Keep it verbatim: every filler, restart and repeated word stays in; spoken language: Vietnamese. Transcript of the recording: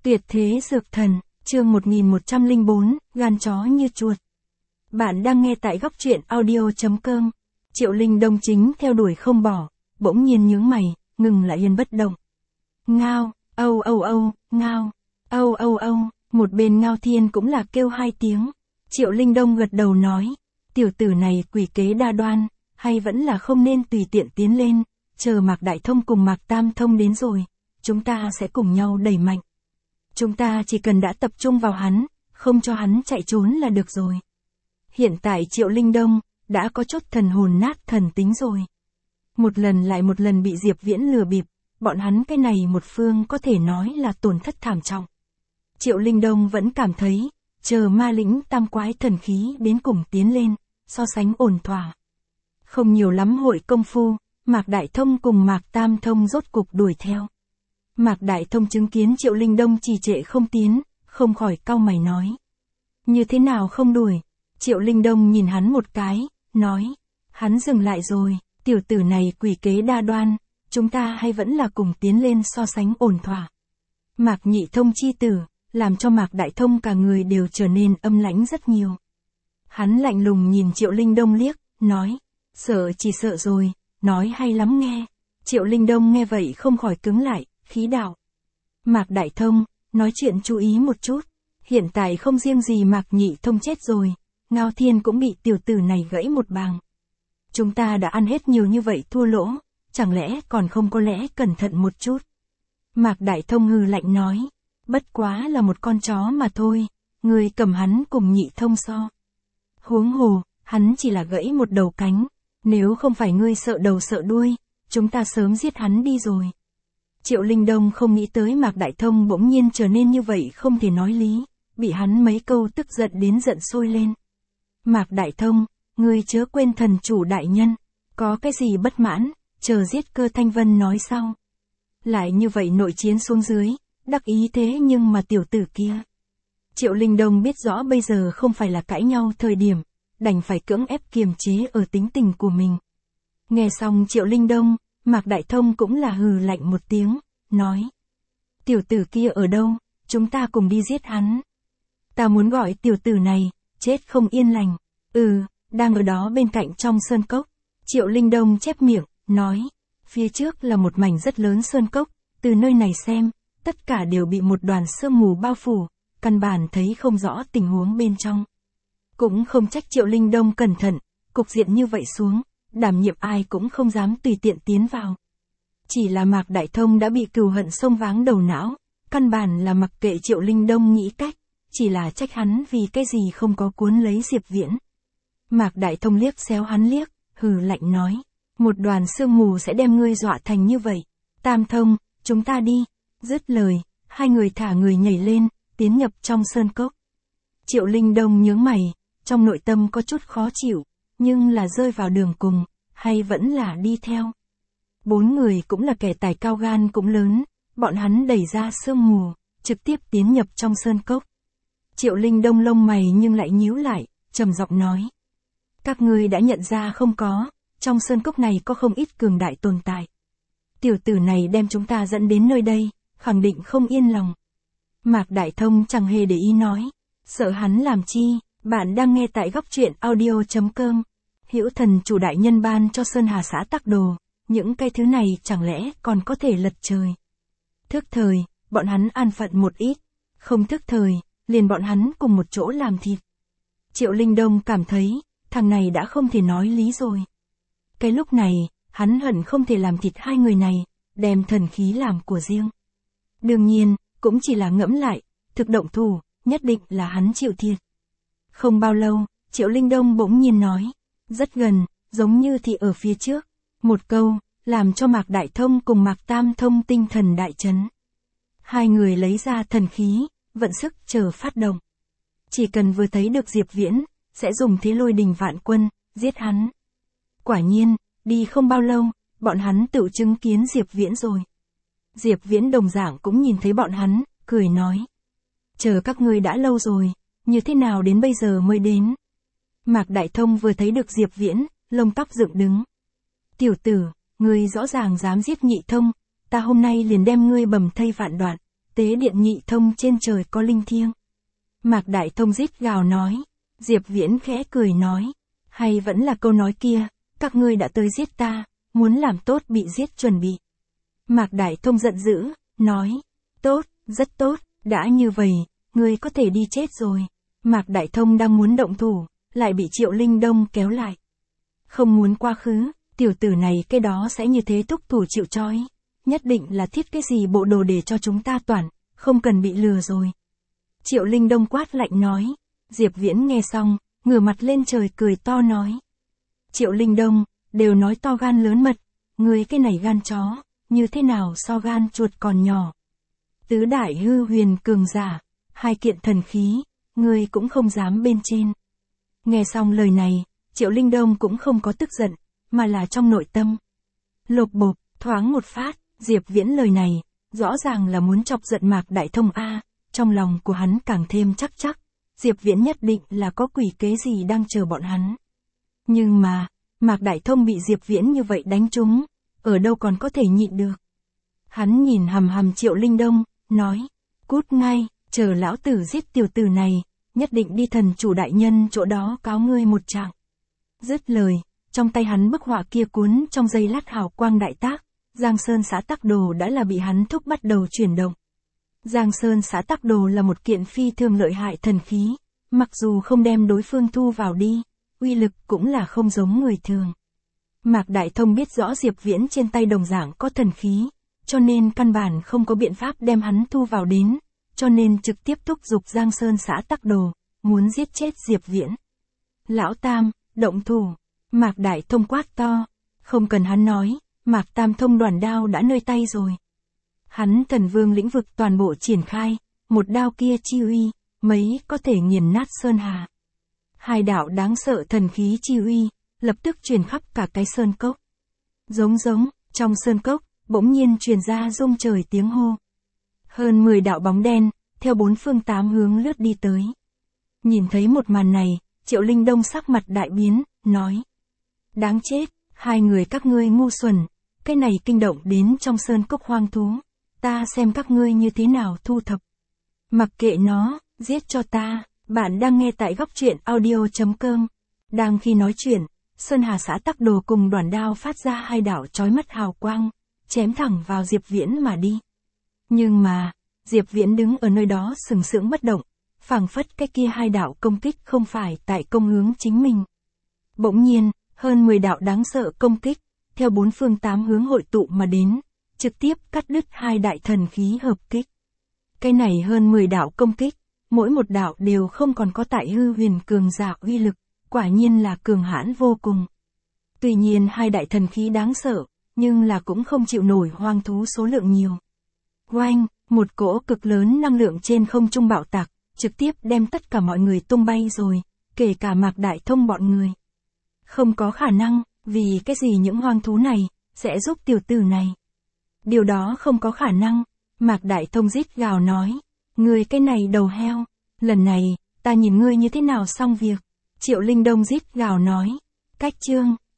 Tuyệt thế dược thần, chương một nghìn một trăm lẻ bốn, gan chó như chuột. Bạn đang nghe tại góc truyện audio.com. Triệu Linh Đông chính theo đuổi không bỏ, bỗng nhiên nhướng mày, ngừng lại yên bất động. Ngao, âu âu âu, ngao, âu âu âu, một bên Ngao Thiên cũng là kêu hai tiếng. Triệu Linh Đông gật đầu nói, tiểu tử này quỷ kế đa đoan, hay vẫn là không nên tùy tiện tiến lên, chờ Mạc Đại Thông cùng Mạc Tam Thông đến rồi, chúng ta sẽ cùng nhau đẩy mạnh. Chúng ta chỉ cần đã tập trung vào hắn, không cho hắn chạy trốn là được rồi. Hiện tại Triệu Linh Đông đã có chút thần hồn nát thần tính rồi. Một lần lại một lần bị Diệp Viễn lừa bịp, bọn hắn cái này một phương có thể nói là tổn thất thảm trọng. Triệu Linh Đông vẫn cảm thấy, chờ ma lĩnh tam quái thần khí đến cùng tiến lên, so sánh ổn thỏa. Không nhiều lắm hội công phu, Mạc Đại Thông cùng Mạc Tam Thông rốt cục đuổi theo. Mạc Đại Thông chứng kiến Triệu Linh Đông trì trệ không tiến, không khỏi cau mày nói. Như thế nào không đuổi? Triệu Linh Đông nhìn hắn một cái, nói. Hắn dừng lại rồi, tiểu tử này quỷ kế đa đoan, chúng ta hay vẫn là cùng tiến lên so sánh ổn thỏa. Mạc Nhị Thông chi tử, làm cho Mạc Đại Thông cả người đều trở nên âm lãnh rất nhiều. Hắn lạnh lùng nhìn Triệu Linh Đông liếc, nói. Sợ chỉ sợ rồi, nói hay lắm nghe. Triệu Linh Đông nghe vậy không khỏi cứng lại, khí đạo. Mạc Đại Thông, nói chuyện chú ý một chút. Hiện tại không riêng gì Mạc Nhị Thông chết rồi, Ngao Thiên cũng bị tiểu tử này gãy một bàng. Chúng ta đã ăn hết nhiều như vậy thua lỗ, chẳng lẽ còn không có lẽ cẩn thận một chút. Mạc Đại Thông hừ lạnh nói, bất quá là một con chó mà thôi, người cầm hắn cùng Nhị Thông so. Huống hồ, hắn chỉ là gãy một đầu cánh, nếu không phải ngươi sợ đầu sợ đuôi, chúng ta sớm giết hắn đi rồi. Triệu Linh Đông không nghĩ tới Mạc Đại Thông bỗng nhiên trở nên như vậy không thể nói lý, bị hắn mấy câu tức giận đến giận sôi lên. Mạc Đại Thông, ngươi chớ quên thần chủ đại nhân, có cái gì bất mãn, chờ giết Cơ Thanh Vân nói sau. Lại như vậy nội chiến xuống dưới, đắc ý thế nhưng mà tiểu tử kia. Triệu Linh Đông biết rõ bây giờ không phải là cãi nhau thời điểm, đành phải cưỡng ép kiềm chế ở tính tình của mình. Nghe xong Triệu Linh Đông, Mạc Đại Thông cũng là hừ lạnh một tiếng, nói. Tiểu tử kia ở đâu, chúng ta cùng đi giết hắn. Ta muốn gọi tiểu tử này, chết không yên lành. Ừ, đang ở đó bên cạnh trong sơn cốc. Triệu Linh Đông chép miệng, nói. Phía trước là một mảnh rất lớn sơn cốc, từ nơi này xem, tất cả đều bị một đoàn sương mù bao phủ, căn bản thấy không rõ tình huống bên trong. Cũng không trách Triệu Linh Đông cẩn thận, cục diện như vậy xuống, đảm nhiệm ai cũng không dám tùy tiện tiến vào. Chỉ là Mạc Đại Thông đã bị cừu hận xông váng đầu não, căn bản là mặc kệ Triệu Linh Đông nghĩ cách, chỉ là trách hắn vì cái gì không có cuốn lấy Diệp Viễn. Mạc Đại Thông liếc xéo hắn liếc, hừ lạnh nói, một đoàn sương mù sẽ đem ngươi dọa thành như vậy. Tam Thông, chúng ta đi. Dứt lời, hai người thả người nhảy lên, tiến nhập trong sơn cốc. Triệu Linh Đông nhướng mày, trong nội tâm có chút khó chịu, nhưng là rơi vào đường cùng, hay vẫn là đi theo. Bốn người cũng là kẻ tài cao gan cũng lớn, bọn hắn đẩy ra sương mù, trực tiếp tiến nhập trong sơn cốc. Triệu Linh Đông lông mày nhưng lại nhíu lại, trầm giọng nói. Các ngươi đã nhận ra không có, trong sơn cốc này có không ít cường đại tồn tại. Tiểu tử này đem chúng ta dẫn đến nơi đây, khẳng định không yên lòng. Mạc Đại Thông chẳng hề để ý nói, sợ hắn làm chi, bạn đang nghe tại góc truyện audio.com. Hữu thần chủ đại nhân ban cho Sơn Hà xã tắc đồ, những cái thứ này chẳng lẽ còn có thể lật trời. Thức thời, bọn hắn an phận một ít, không thức thời, liền bọn hắn cùng một chỗ làm thịt. Triệu Linh Đông cảm thấy, thằng này đã không thể nói lý rồi. Cái lúc này, hắn hận không thể làm thịt hai người này, đem thần khí làm của riêng. Đương nhiên, cũng chỉ là ngẫm lại, thực động thủ, nhất định là hắn chịu thiệt. Không bao lâu, Triệu Linh Đông bỗng nhiên nói, rất gần, giống như thì ở phía trước. Một câu, làm cho Mạc Đại Thông cùng Mạc Tam Thông tinh thần đại chấn. Hai người lấy ra thần khí, vận sức chờ phát động. Chỉ cần vừa thấy được Diệp Viễn, sẽ dùng thế lôi đình vạn quân, giết hắn. Quả nhiên, đi không bao lâu, bọn hắn tự chứng kiến Diệp Viễn rồi. Diệp Viễn đồng dạng cũng nhìn thấy bọn hắn, cười nói. Chờ các ngươi đã lâu rồi, như thế nào đến bây giờ mới đến. Mạc Đại Thông vừa thấy được Diệp Viễn, lông tóc dựng đứng. Tiểu tử, ngươi rõ ràng dám giết Nhị Thông, ta hôm nay liền đem ngươi bầm thây vạn đoạn, tế điện nhị thông trên trời có linh thiêng. Mạc Đại Thông rít gào nói. Diệp Viễn khẽ cười nói. Hay vẫn là câu nói kia, các ngươi đã tới giết ta, muốn làm tốt bị giết chuẩn bị. Mạc Đại Thông giận dữ, nói. Tốt, rất tốt, đã như vậy, ngươi có thể đi chết rồi. Mạc Đại Thông đang muốn động thủ, lại bị Triệu Linh Đông kéo lại. Không muốn quá khứ, tiểu tử này cái đó sẽ như thế thúc thủ chịu trói. Nhất định là thiết cái gì bộ đồ để cho chúng ta toàn, không cần bị lừa rồi. Triệu Linh Đông quát lạnh nói. Diệp Viễn nghe xong, ngửa mặt lên trời cười to nói. Triệu Linh Đông, đều nói to gan lớn mật, ngươi cái này gan chó, như thế nào so gan chuột còn nhỏ. Tứ đại hư huyền cường giả, hai kiện thần khí, ngươi cũng không dám bên trên. Nghe xong lời này, Triệu Linh Đông cũng không có tức giận, mà là trong nội tâm. Lộp bộp, thoáng một phát, Diệp Viễn lời này, rõ ràng là muốn chọc giận Mạc Đại Thông a. Trong lòng của hắn càng thêm chắc chắc, Diệp Viễn nhất định là có quỷ kế gì đang chờ bọn hắn. Nhưng mà, Mạc Đại Thông bị Diệp Viễn như vậy đánh trúng, ở đâu còn có thể nhịn được. Hắn nhìn hằm hằm Triệu Linh Đông, nói, cút ngay, chờ lão tử giết tiểu tử này, nhất định đi thần chủ đại nhân chỗ đó cáo ngươi một trạng. Dứt lời, trong tay hắn bức họa kia cuốn trong giây lát hào quang đại tác, Giang Sơn Xã Tắc Đồ đã là bị hắn thúc bắt đầu chuyển động. Giang Sơn Xã Tắc Đồ là một kiện phi thường lợi hại thần khí, mặc dù không đem đối phương thu vào đi, uy lực cũng là không giống người thường. Mạc Đại Thông biết rõ Diệp Viễn trên tay đồng dạng có thần khí, cho nên căn bản không có biện pháp đem hắn thu vào đến, cho nên trực tiếp thúc giục Giang Sơn Xã Tắc Đồ, muốn giết chết Diệp Viễn. Lão Tam, động thủ, Mạc Đại Thông quát to, không cần hắn nói, Mạc Tam Thông đoàn đao đã nơi tay rồi. Hắn thần vương lĩnh vực toàn bộ triển khai, một đao kia chi uy, mấy có thể nghiền nát sơn hà. Hai đạo đáng sợ thần khí chi uy, lập tức truyền khắp cả cái sơn cốc. Giống giống, trong sơn cốc, bỗng nhiên truyền ra rung trời tiếng hô. Hơn mười đạo bóng đen, theo bốn phương tám hướng lướt đi tới. Nhìn thấy một màn này, Triệu Linh Đông sắc mặt đại biến, nói. Đáng chết, hai người các ngươi ngu xuẩn, cái này kinh động đến trong sơn cốc hoang thú. Ta xem các ngươi như thế nào thu thập. Mặc kệ nó, giết cho ta. Bạn đang nghe tại góc truyện audio chấm com. Đang khi nói chuyện, Sơn Hà Xã Tắc Đồ cùng đoàn đao phát ra hai đạo chói mắt hào quang, chém thẳng vào Diệp Viễn mà đi. Nhưng mà, Diệp Viễn đứng ở nơi đó sừng sững bất động, phảng phất cái kia hai đạo công kích không phải tại công hướng chính mình. Bỗng nhiên, hơn mười đạo đáng sợ công kích, theo bốn phương tám hướng hội tụ mà đến, trực tiếp cắt đứt hai đại thần khí hợp kích. Cái này hơn mười đạo công kích, mỗi một đạo đều không còn có tại hư huyền cường giả uy lực, quả nhiên là cường hãn vô cùng. Tuy nhiên hai đại thần khí đáng sợ, nhưng là cũng không chịu nổi hoang thú số lượng nhiều. Oanh, một cỗ cực lớn năng lượng trên không trung bạo tạc, trực tiếp đem tất cả mọi người tung bay rồi, kể cả Mạc Đại Thông bọn người. Không có khả năng, vì cái gì những hoang thú này, sẽ giúp tiểu tử này. Điều đó không có khả năng, Mạc Đại Thông rít gào nói, ngươi cái này đầu heo, lần này, ta nhìn ngươi như thế nào xong việc. Triệu Linh Đông rít gào nói, cách chương.